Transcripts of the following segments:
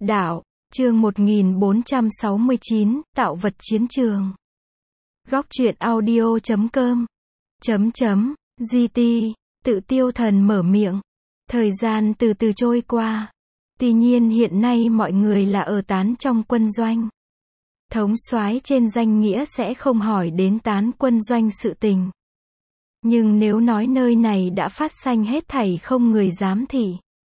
Đạo, chương 1469, tạo vật chiến trường. Góc truyện audio.com GT, tự Tiêu Thần mở miệng. Thời gian từ từ trôi qua. Tuy nhiên hiện nay mọi người là ở tán trong quân doanh. Thống soái trên danh nghĩa sẽ không hỏi đến tán quân doanh sự tình. Nhưng nếu nói nơi này đã phát sanh hết thảy không người dám thị.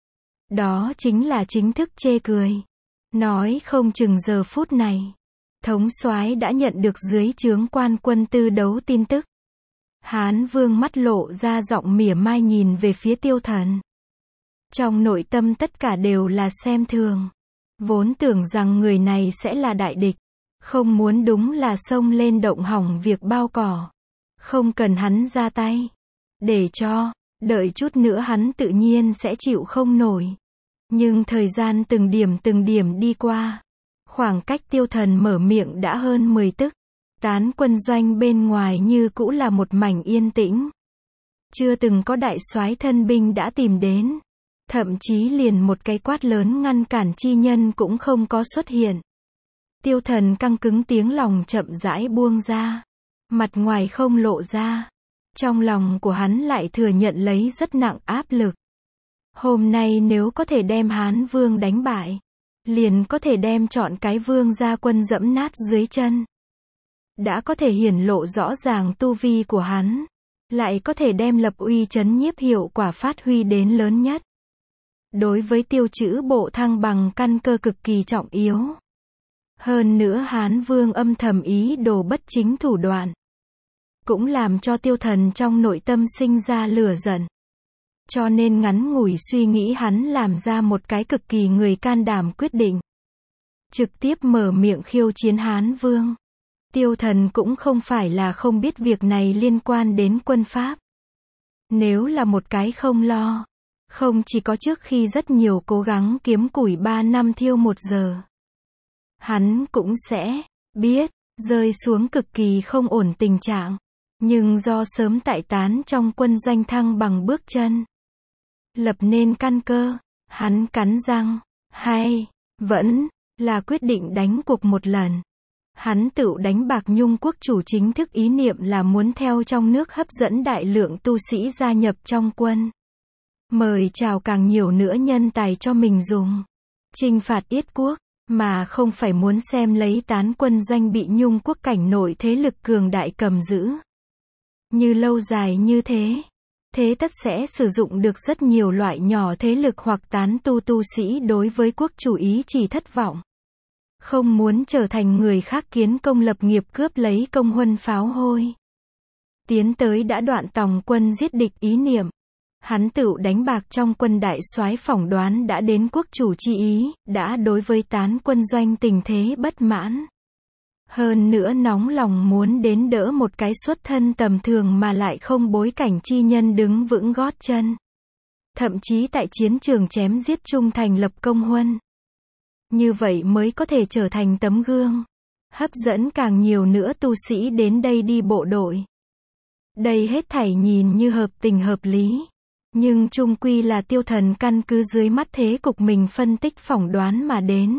Đó chính là chính thức chê cười. Nói không chừng giờ phút này, thống soái đã nhận được dưới trướng quan quân tư đấu tin tức. Hán Vương mắt lộ ra giọng mỉa mai nhìn về phía Tiêu Thần. Trong nội tâm tất cả đều là xem thường. Vốn tưởng rằng người này sẽ là đại địch. Không muốn đúng là xông lên động hỏng việc bao cỏ. Không cần hắn ra tay. Để cho, đợi chút nữa hắn tự nhiên sẽ chịu không nổi. Nhưng thời gian từng điểm đi qua. Khoảng cách Tiêu Thần mở miệng đã hơn 10 tức. Tán quân doanh bên ngoài như cũ là một mảnh yên tĩnh. Chưa từng có đại soái thân binh đã tìm đến. Thậm chí liền một cái quát lớn ngăn cản chi nhân cũng không có xuất hiện. Tiêu Thần căng cứng tiếng lòng chậm rãi buông ra. Mặt ngoài không lộ ra. Trong lòng của hắn lại thừa nhận lấy rất nặng áp lực. Hôm nay nếu có thể đem Hán Vương đánh bại, liền có thể đem chọn cái vương gia quân dẫm nát dưới chân. Đã có thể hiển lộ rõ ràng tu vi của hắn, lại có thể đem lập uy trấn nhiếp hiệu quả phát huy đến lớn nhất. Đối với Tiêu Chữ bộ thăng bằng căn cơ cực kỳ trọng yếu. Hơn nữa Hán Vương âm thầm ý đồ bất chính thủ đoạn, cũng làm cho Tiêu Thần trong nội tâm sinh ra lửa giận. Cho nên ngắn ngủi suy nghĩ hắn làm ra một cái cực kỳ người can đảm quyết định. Trực tiếp mở miệng khiêu chiến Hán Vương. Tiêu Thần cũng không phải là không biết việc này liên quan đến quân pháp. Nếu là một cái không lo, không chỉ có trước khi rất nhiều cố gắng kiếm củi 3 năm thiêu 1 giờ. Hắn cũng sẽ biết, rơi xuống cực kỳ không ổn tình trạng. Nhưng do sớm tại tán trong quân doanh thăng bằng bước chân. Lập nên căn cơ, hắn cắn răng, hay, vẫn, là quyết định đánh cuộc một lần. Hắn tự đánh bạc Nhung quốc chủ chính thức ý niệm là muốn theo trong nước hấp dẫn đại lượng tu sĩ gia nhập trong quân. Mời chào càng nhiều nữa nhân tài cho mình dùng. Chinh phạt Yết quốc, mà không phải muốn xem lấy tán quân doanh bị Nhung quốc cảnh nội thế lực cường đại cầm giữ. Như lâu dài như thế. Thế tất sẽ sử dụng được rất nhiều loại nhỏ thế lực hoặc tán tu sĩ đối với quốc chủ ý chỉ thất vọng. Không muốn trở thành người khác kiến công lập nghiệp cướp lấy công huân pháo hôi. Tiến tới đã đoạn tòng quân giết địch ý niệm. Hắn tự đánh bạc trong quân đại soái phỏng đoán đã đến quốc chủ chi ý, đã đối với tán quân doanh tình thế bất mãn. Hơn nữa nóng lòng muốn đến đỡ một cái xuất thân tầm thường mà lại không bối cảnh chi nhân đứng vững gót chân. Thậm chí tại chiến trường chém giết trung thành lập công huân. Như vậy mới có thể trở thành tấm gương. Hấp dẫn càng nhiều nữa tu sĩ đến đây đi bộ đội. Đây hết thảy nhìn như hợp tình hợp lý. Nhưng chung quy là Tiêu Thần căn cứ dưới mắt thế cục mình phân tích phỏng đoán mà đến.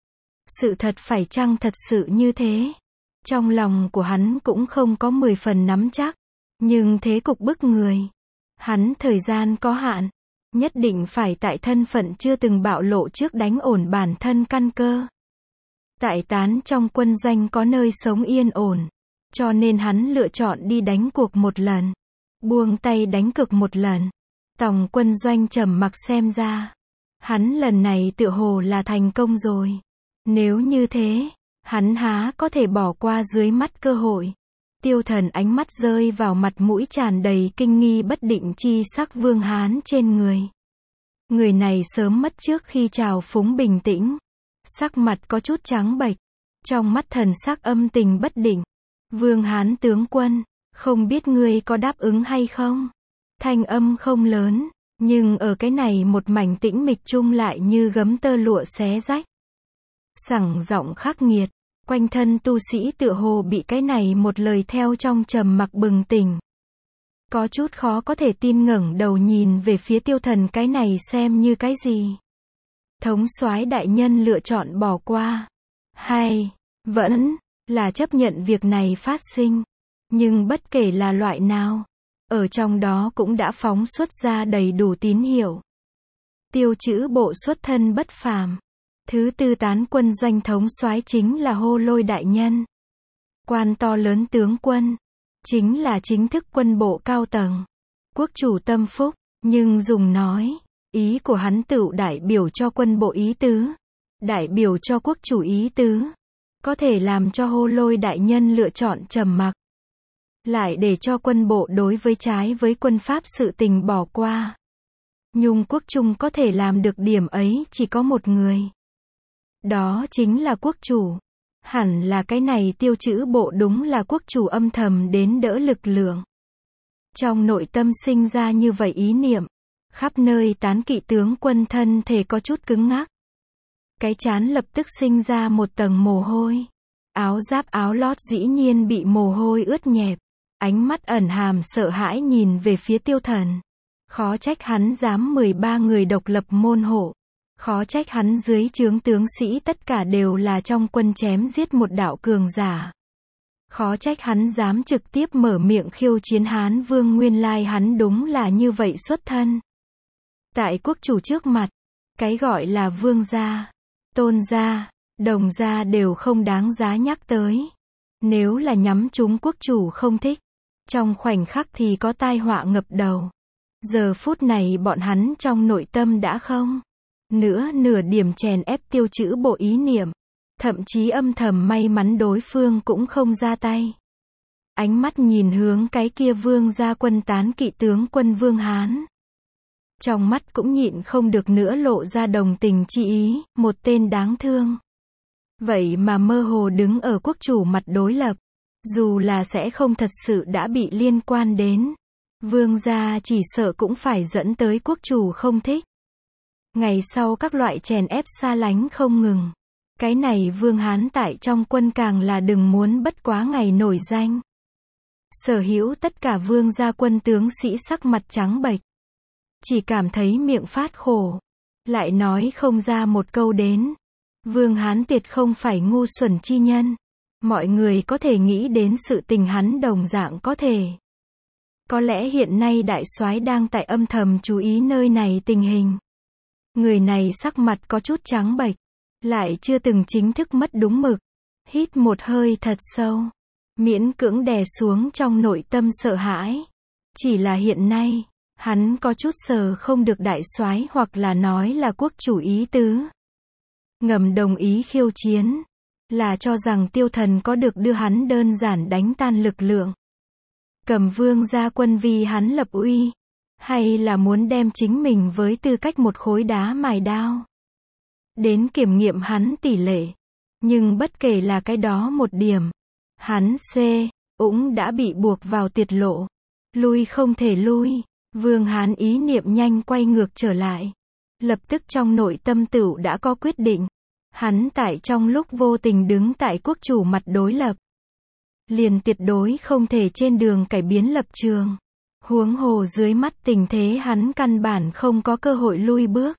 Sự thật phải chăng thật sự như thế? Trong lòng của hắn cũng không có 10 phần nắm chắc. Nhưng thế cục bức người. Hắn thời gian có hạn. Nhất định phải tại thân phận chưa từng bạo lộ trước đánh ổn bản thân căn cơ. Tại tán trong quân doanh có nơi sống yên ổn. Cho nên hắn lựa chọn đi đánh cuộc một lần. Buông tay đánh cược một lần. Tòng quân doanh trầm mặc xem ra. Hắn lần này tựa hồ là thành công rồi. Nếu như thế, hắn há có thể bỏ qua dưới mắt cơ hội. Tiêu Thần ánh mắt rơi vào mặt mũi tràn đầy kinh nghi bất định chi sắc Vương Hán trên người. Người này sớm mất trước khi trào phúng bình tĩnh. Sắc mặt có chút trắng bệch. Trong mắt thần sắc âm tình bất định. Vương Hán tướng quân, không biết ngươi có đáp ứng hay không? Thanh âm không lớn, nhưng ở cái này một mảnh tĩnh mịch chung lại như gấm tơ lụa xé rách. Sẳng giọng khắc nghiệt, quanh thân tu sĩ tựa hồ bị cái này một lời theo trong trầm mặc bừng tỉnh. Có chút khó có thể tin ngẩng đầu nhìn về phía Tiêu Thần cái này xem như cái gì. thống soái đại nhân lựa chọn bỏ qua, hay vẫn là chấp nhận việc này phát sinh. Nhưng bất kể là loại nào, ở trong đó cũng đã phóng xuất ra đầy đủ tín hiệu. Tiêu Trữ Bộ xuất thân bất phàm. Thứ tư tán quân doanh thống soái chính là Hô Lôi đại nhân. Quan to lớn tướng quân, chính là chính thức quân bộ cao tầng. Quốc chủ tâm phúc, nhưng dùng nói, ý của hắn tựu đại biểu cho quân bộ ý tứ, đại biểu cho quốc chủ ý tứ, có thể làm cho Hô Lôi đại nhân lựa chọn trầm mặc, lại để cho quân bộ đối với trái với quân pháp sự tình bỏ qua. Nhung quốc trung có thể làm được điểm ấy chỉ có một người. Đó chính là quốc chủ. Hẳn là cái này Tiêu Trữ Bộ đúng là quốc chủ âm thầm đến đỡ lực lượng. Trong nội tâm sinh ra như vậy ý niệm, khắp nơi tán kỵ tướng quân thân thể có chút cứng ngắc. Cái trán lập tức sinh ra một tầng mồ hôi. Áo giáp áo lót dĩ nhiên bị mồ hôi ướt nhẹp. Ánh mắt ẩn hàm sợ hãi nhìn về phía Tiêu Thần. Khó trách hắn dám 13 người độc lập môn hộ. Khó trách hắn dưới trướng tướng sĩ tất cả đều là trong quân chém giết một đạo cường giả. Khó trách hắn dám trực tiếp mở miệng khiêu chiến Hán Vương, nguyên lai hắn đúng là như vậy xuất thân. Tại quốc chủ trước mặt, cái gọi là vương gia, tôn gia, đồng gia đều không đáng giá nhắc tới. Nếu là nhắm chúng quốc chủ không thích, trong khoảnh khắc thì có tai họa ngập đầu. Giờ phút này bọn hắn trong nội tâm đã không nữa nửa điểm chèn ép Tiêu Trữ Bộ ý niệm, thậm chí âm thầm may mắn đối phương cũng không ra tay. Ánh mắt nhìn hướng cái kia vương gia quân tán kỵ tướng quân Vương Hán. Trong mắt cũng nhịn không được nữa lộ ra đồng tình chi ý, một tên đáng thương. Vậy mà mơ hồ đứng ở quốc chủ mặt đối lập, dù là sẽ không thật sự đã bị liên quan đến. Vương gia chỉ sợ cũng phải dẫn tới quốc chủ không thích. Ngày sau các loại chèn ép xa lánh không ngừng. Cái này Vương Hán tại trong quân càng là đừng muốn bất quá ngày nổi danh. Sở hữu tất cả vương gia quân tướng sĩ sắc mặt trắng bệch. Chỉ cảm thấy miệng phát khổ. Lại nói không ra một câu đến. Vương Hán tuyệt không phải ngu xuẩn chi nhân. Mọi người có thể nghĩ đến sự tình hắn đồng dạng có thể. Có lẽ hiện nay đại soái đang tại âm thầm chú ý nơi này tình hình. Người này sắc mặt có chút trắng bệch, lại chưa từng chính thức mất đúng mực. Hít một hơi thật sâu, miễn cưỡng đè xuống trong nội tâm sợ hãi. Chỉ là hiện nay, hắn có chút sờ không được đại soái hoặc là nói là quốc chủ ý tứ. Ngầm đồng ý khiêu chiến, là cho rằng Tiêu Thần có được đưa hắn đơn giản đánh tan lực lượng. Cầm vương gia quân vì hắn lập uy, hay là muốn đem chính mình với tư cách một khối đá mài đao. Đến kiểm nghiệm hắn tỷ lệ. Nhưng bất kể là cái đó một điểm, hắn cũng đã bị buộc vào tuyệt lộ. Lui không thể lui. Vương Hán ý niệm nhanh quay ngược trở lại. Lập tức trong nội tâm tửu đã có quyết định. Hắn tại trong lúc vô tình đứng tại quốc chủ mặt đối lập, liền tuyệt đối không thể trên đường cải biến lập trường. Huống hồ dưới mắt tình thế hắn căn bản không có cơ hội lui bước.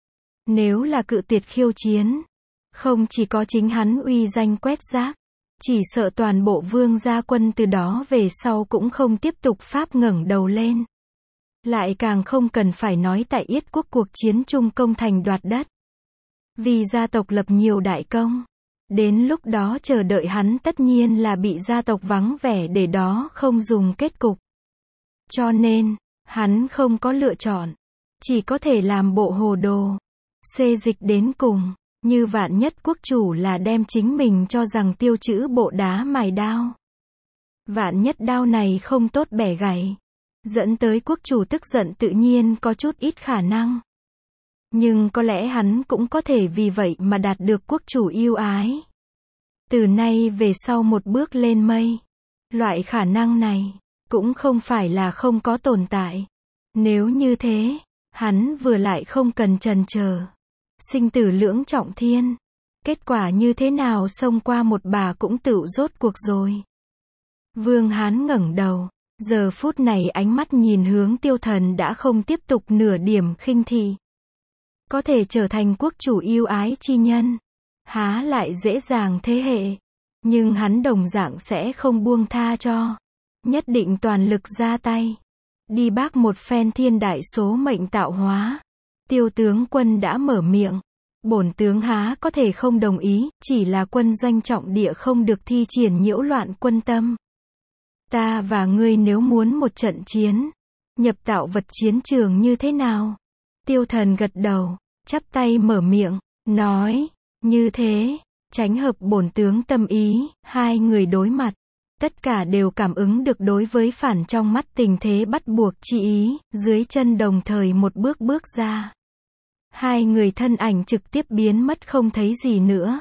Nếu là cự tuyệt khiêu chiến, không chỉ có chính hắn uy danh quét rác, chỉ sợ toàn bộ vương gia quân từ đó về sau cũng không tiếp tục pháp ngẩng đầu lên. Lại càng không cần phải nói tại Yết quốc cuộc chiến chung công thành đoạt đất. Vì gia tộc lập nhiều đại công. Đến lúc đó chờ đợi hắn tất nhiên là bị gia tộc vắng vẻ để đó không dùng kết cục. Cho nên, hắn không có lựa chọn. Chỉ có thể làm bộ hồ đồ. Xê dịch đến cùng. Như vạn nhất quốc chủ là đem chính mình cho rằng Tiêu Trữ Bộ đá mài đao. Vạn nhất đao này không tốt bẻ gãy. Dẫn tới quốc chủ tức giận tự nhiên có chút ít khả năng. Nhưng có lẽ hắn cũng có thể vì vậy mà đạt được quốc chủ yêu ái. Từ nay về sau một bước lên mây. Loại khả năng này, cũng không phải là không có tồn tại. Nếu như thế, hắn vừa lại không cần chần chờ. Sinh tử lưỡng trọng thiên. Kết quả như thế nào xông qua một bà cũng tựu rốt cuộc rồi. Vương Hán ngẩng đầu. Giờ phút này ánh mắt nhìn hướng Tiêu Thần đã không tiếp tục nửa điểm khinh thị. có thể trở thành quốc chủ yêu ái chi nhân, há lại dễ dàng thế hệ. Nhưng hắn đồng dạng sẽ không buông tha cho, nhất định toàn lực ra tay, đi bác một phen thiên đại số mệnh tạo hóa. Tiêu tướng quân đã mở miệng, bổn tướng há có thể không đồng ý, chỉ là quân doanh trọng địa không được thi triển nhiễu loạn quân tâm. Ta và ngươi nếu muốn một trận chiến, nhập tạo vật chiến trường như thế nào? Tiêu Thần gật đầu, chắp tay mở miệng, nói, như thế, tránh hợp bổn tướng tâm ý. Hai người đối mặt, tất cả đều cảm ứng được đối với phản trong mắt tình thế bắt buộc chi ý, dưới chân đồng thời một bước bước ra. Hai người thân ảnh trực tiếp biến mất không thấy gì nữa.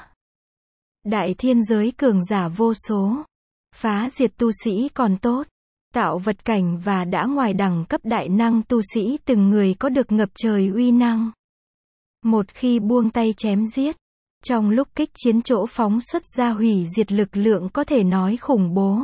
Đại thiên giới cường giả vô số, phá diệt tu sĩ còn tốt, tạo vật cảnh và đã ngoài đẳng cấp đại năng tu sĩ từng người có được ngập trời uy năng. Một khi buông tay chém giết, trong lúc kích chiến chỗ phóng xuất ra hủy diệt lực lượng có thể nói khủng bố,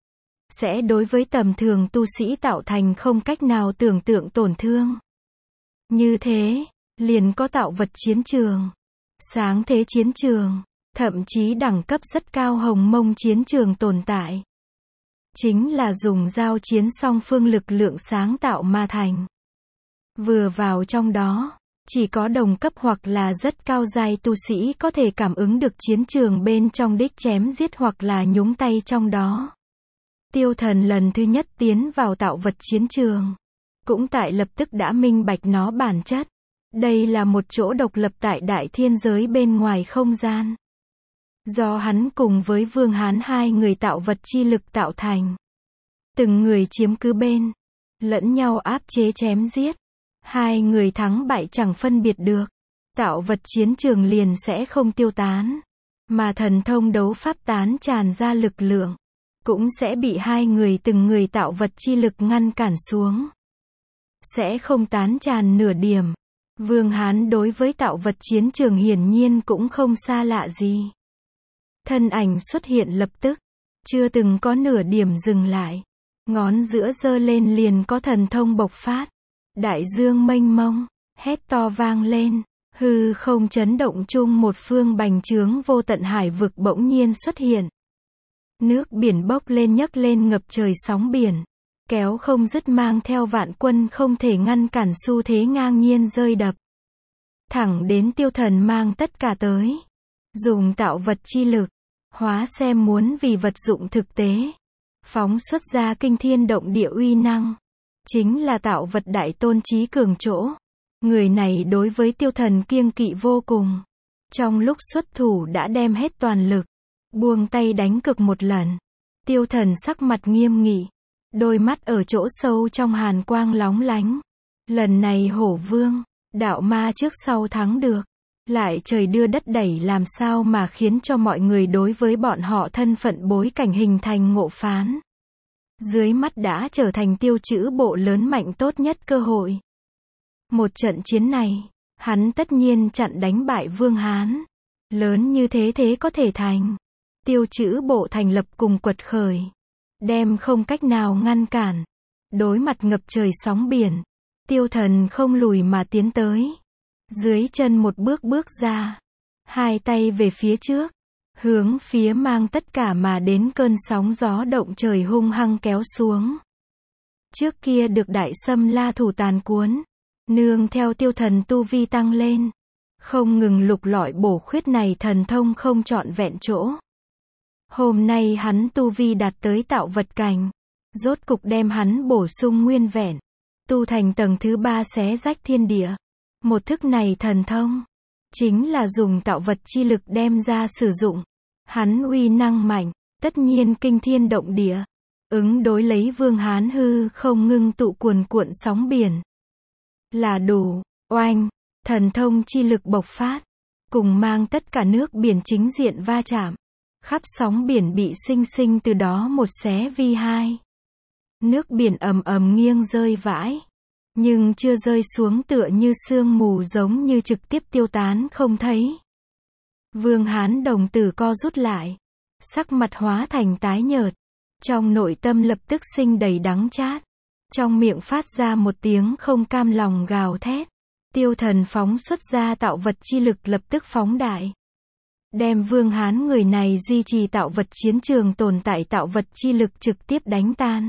sẽ đối với tầm thường tu sĩ tạo thành không cách nào tưởng tượng tổn thương. Như thế, liền có tạo vật chiến trường, sáng thế chiến trường, thậm chí đẳng cấp rất cao hồng mông chiến trường tồn tại. Chính là dùng giao chiến song phương lực lượng sáng tạo mà thành. Vừa vào trong đó, chỉ có đồng cấp hoặc là rất cao giai tu sĩ có thể cảm ứng được chiến trường bên trong đích chém giết hoặc là nhúng tay trong đó. Tiêu Thần lần thứ nhất tiến vào tạo vật chiến trường, cũng tại lập tức đã minh bạch nó bản chất. Đây là một chỗ độc lập tại đại thiên giới bên ngoài không gian, do hắn cùng với Vương Hán hai người tạo vật chi lực tạo thành. Từng người chiếm cứ bên, lẫn nhau áp chế chém giết. Hai người thắng bại chẳng phân biệt được. Tạo vật chiến trường liền sẽ không tiêu tán, mà thần thông đấu pháp tán tràn ra lực lượng, cũng sẽ bị hai người từng người tạo vật chi lực ngăn cản xuống. Sẽ không tán tràn nửa điểm. Vương Hán đối với tạo vật chiến trường hiển nhiên cũng không xa lạ gì. Thân ảnh xuất hiện lập tức, chưa từng có nửa điểm dừng lại. Ngón giữa giơ lên liền có thần thông bộc phát. Đại dương mênh mông, hét to vang lên, hư không chấn động chung một phương bành trướng vô tận hải vực bỗng nhiên xuất hiện. Nước biển bốc lên nhấc lên ngập trời sóng biển, kéo không dứt mang theo vạn quân không thể ngăn cản xu thế ngang nhiên rơi đập. Thẳng đến Tiêu Thần mang tất cả tới. Dùng tạo vật chi lực, hóa xem muốn vì vật dụng thực tế. Phóng xuất ra kinh thiên động địa uy năng. Chính là tạo vật đại tôn trí cường chỗ. Người này đối với Tiêu Thần kiêng kỵ vô cùng. Trong lúc xuất thủ đã đem hết toàn lực, buông tay đánh cực một lần. Tiêu Thần sắc mặt nghiêm nghị, đôi mắt ở chỗ sâu trong hàn quang lóng lánh. Lần này Hổ Vương, đạo ma trước sau thắng được. Lại trời đưa đất đẩy làm sao mà khiến cho mọi người đối với bọn họ thân phận bối cảnh hình thành ngộ phán. Dưới mắt đã trở thành tiêu chữ bộ lớn mạnh tốt nhất cơ hội. Một trận chiến này, hắn tất nhiên chặn đánh bại Vương Hán. Lớn như thế thế có thể thành. Tiêu chữ bộ thành lập cùng quật khởi. Đem không cách nào ngăn cản. Đối mặt ngập trời sóng biển. Tiêu Thần không lùi mà tiến tới. Dưới chân một bước bước ra. Hai tay về phía trước. Hướng phía mang tất cả mà đến cơn sóng gió động trời hung hăng kéo xuống. Trước kia được đại xâm la thủ tàn cuốn. Nương theo Tiêu Thần tu vi tăng lên. Không ngừng lục lọi bổ khuyết này thần thông không trọn vẹn chỗ. Hôm nay hắn tu vi đạt tới tạo vật cảnh. Rốt cục đem hắn bổ sung nguyên vẹn. Tu thành tầng thứ 3 xé rách thiên địa. Một thức này thần thông, chính là dùng tạo vật chi lực đem ra sử dụng. Hắn uy năng mạnh, tất nhiên kinh thiên động địa. Ứng đối lấy Vương Hán hư không ngưng tụ cuồn cuộn sóng biển. Là đủ, oanh, thần thông chi lực bộc phát. Cùng mang tất cả nước biển chính diện va chạm. Khắp sóng biển bị sinh sinh từ đó một xé vi hai. Nước biển ầm ầm nghiêng rơi vãi. Nhưng chưa rơi xuống tựa như sương mù giống như trực tiếp tiêu tán không thấy. Vương Hán đồng tử co rút lại. Sắc mặt hóa thành tái nhợt. Trong nội tâm lập tức sinh đầy đắng chát. Trong miệng phát ra một tiếng không cam lòng gào thét. Tiêu Thần phóng xuất ra tạo vật chi lực lập tức phóng đại. Đem Vương Hán người này duy trì tạo vật chiến trường tồn tại tạo vật chi lực trực tiếp đánh tan.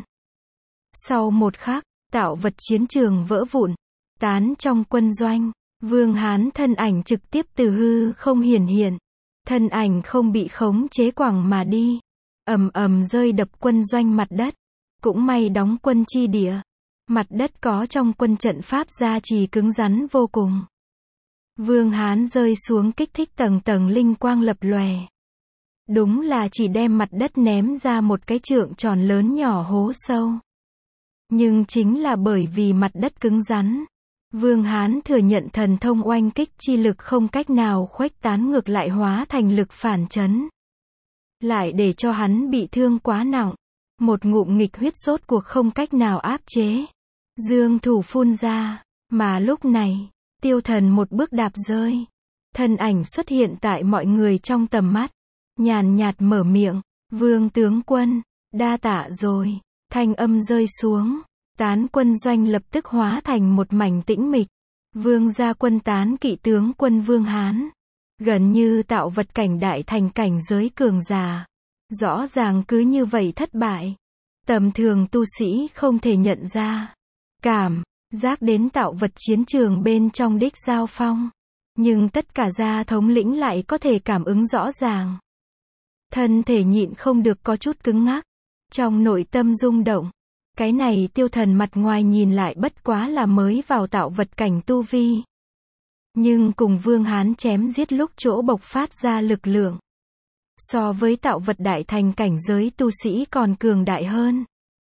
Sau một khắc, tạo vật chiến trường vỡ vụn, tán trong quân doanh. Vương Hán thân ảnh trực tiếp từ hư không hiển hiện. Thân ảnh không bị khống chế quẳng mà đi. Ầm ầm rơi đập quân doanh mặt đất. Cũng may đóng quân chi địa. Mặt đất có trong quân trận pháp gia trì cứng rắn vô cùng. Vương Hán rơi xuống kích thích tầng tầng linh quang lập lòe. Đúng là chỉ đem mặt đất ném ra một cái trượng tròn lớn nhỏ hố sâu. Nhưng chính là bởi vì mặt đất cứng rắn. Vương Hán thừa nhận thần thông oanh kích chi lực không cách nào khuếch tán ngược lại hóa thành lực phản chấn. Lại để cho hắn bị thương quá nặng. Một ngụm nghịch huyết rốt cuộc không cách nào áp chế. Dương thủ phun ra. Mà lúc này, Tiêu Thần một bước đạp rơi. Thân ảnh xuất hiện tại mọi người trong tầm mắt. Nhàn nhạt mở miệng. Vương tướng quân, đa tạ rồi. Thanh âm rơi xuống. Tán quân doanh lập tức hóa thành một mảnh tĩnh mịch. Vương gia quân tán kỵ tướng quân Vương Hán. Gần như tạo vật cảnh đại thành cảnh giới cường giả. Rõ ràng cứ như vậy thất bại. Tầm thường tu sĩ không thể nhận ra. Cảm giác đến tạo vật chiến trường bên trong đích giao phong. Nhưng tất cả gia thống lĩnh lại có thể cảm ứng rõ ràng. Thân thể nhịn không được có chút cứng ngắc. Trong nội tâm rung động. Cái này Tiêu Thần mặt ngoài nhìn lại bất quá là mới vào tạo vật cảnh tu vi. Nhưng cùng Vương Hán chém giết lúc chỗ bộc phát ra lực lượng. So với tạo vật đại thành cảnh giới tu sĩ còn cường đại hơn.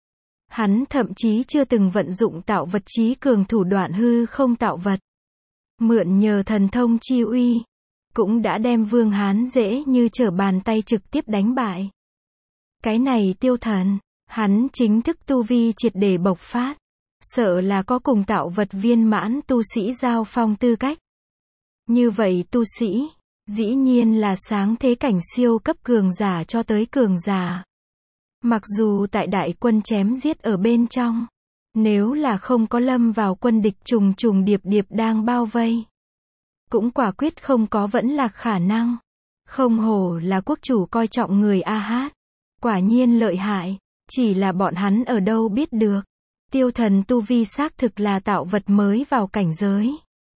Hắn thậm chí chưa từng vận dụng tạo vật trí cường thủ đoạn hư không tạo vật. Mượn nhờ thần thông chi uy. Cũng đã đem Vương Hán dễ như trở bàn tay trực tiếp đánh bại. Cái này Tiêu Thần. Hắn chính thức tu vi triệt để bộc phát. Sợ là có cùng tạo vật viên mãn tu sĩ giao phong tư cách. Như vậy tu sĩ, dĩ nhiên là sáng thế cảnh siêu cấp cường giả cho tới cường giả. Mặc dù tại đại quân chém giết ở bên trong, nếu là không có lâm vào quân địch trùng trùng điệp điệp đang bao vây, cũng quả quyết không có vẫn lạc khả năng. Không hổ là quốc chủ coi trọng người A Hát. Quả nhiên lợi hại. Chỉ là bọn hắn ở đâu biết được. Tiêu Thần tu vi xác thực là tạo vật mới vào cảnh giới.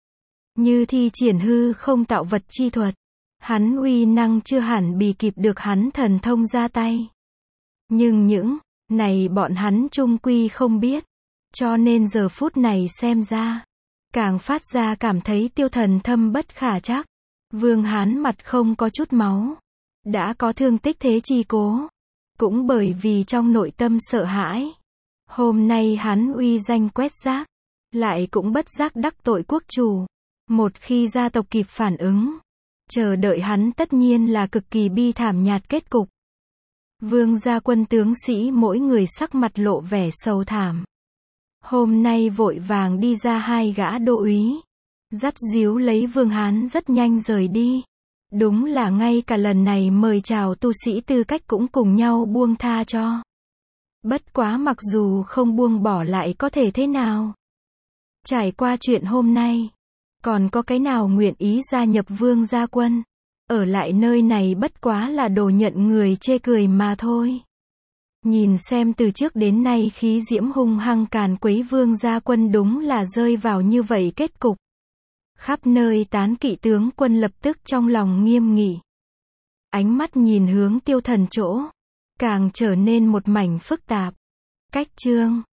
Như thi triển hư không tạo vật chi thuật. Hắn uy năng chưa hẳn bì kịp được hắn thần thông ra tay. Nhưng những này bọn hắn chung quy không biết. Cho nên giờ phút này xem ra. Càng phát ra cảm thấy Tiêu Thần thâm bất khả trắc. Vương Hán mặt không có chút máu. Đã có thương tích thế chi cố. Cũng bởi vì trong nội tâm sợ hãi. Hôm nay hắn uy danh quét rác. Lại cũng bất giác đắc tội quốc chủ. Một khi gia tộc kịp phản ứng. Chờ đợi hắn tất nhiên là cực kỳ bi thảm nhạt kết cục. Vương gia quân tướng sĩ mỗi người sắc mặt lộ vẻ sầu thảm. Hôm nay vội vàng đi ra hai gã đô úy. Dắt díu lấy Vương Hán rất nhanh rời đi. Đúng là ngay cả lần này mời chào tu sĩ tư cách cũng cùng nhau buông tha cho. Bất quá mặc dù không buông bỏ lại có thể thế nào. Trải qua chuyện hôm nay, còn có cái nào nguyện ý gia nhập Vương gia quân. Ở lại nơi này bất quá là đồ nhận người chê cười mà thôi. Nhìn xem từ trước đến nay khí diễm hung hăng càn quấy Vương gia quân đúng là rơi vào như vậy kết cục. Khắp nơi tán kỵ tướng quân lập tức trong lòng nghiêm nghị. Ánh mắt nhìn hướng Tiêu Thần chỗ. Càng trở nên một mảnh phức tạp. Cách chương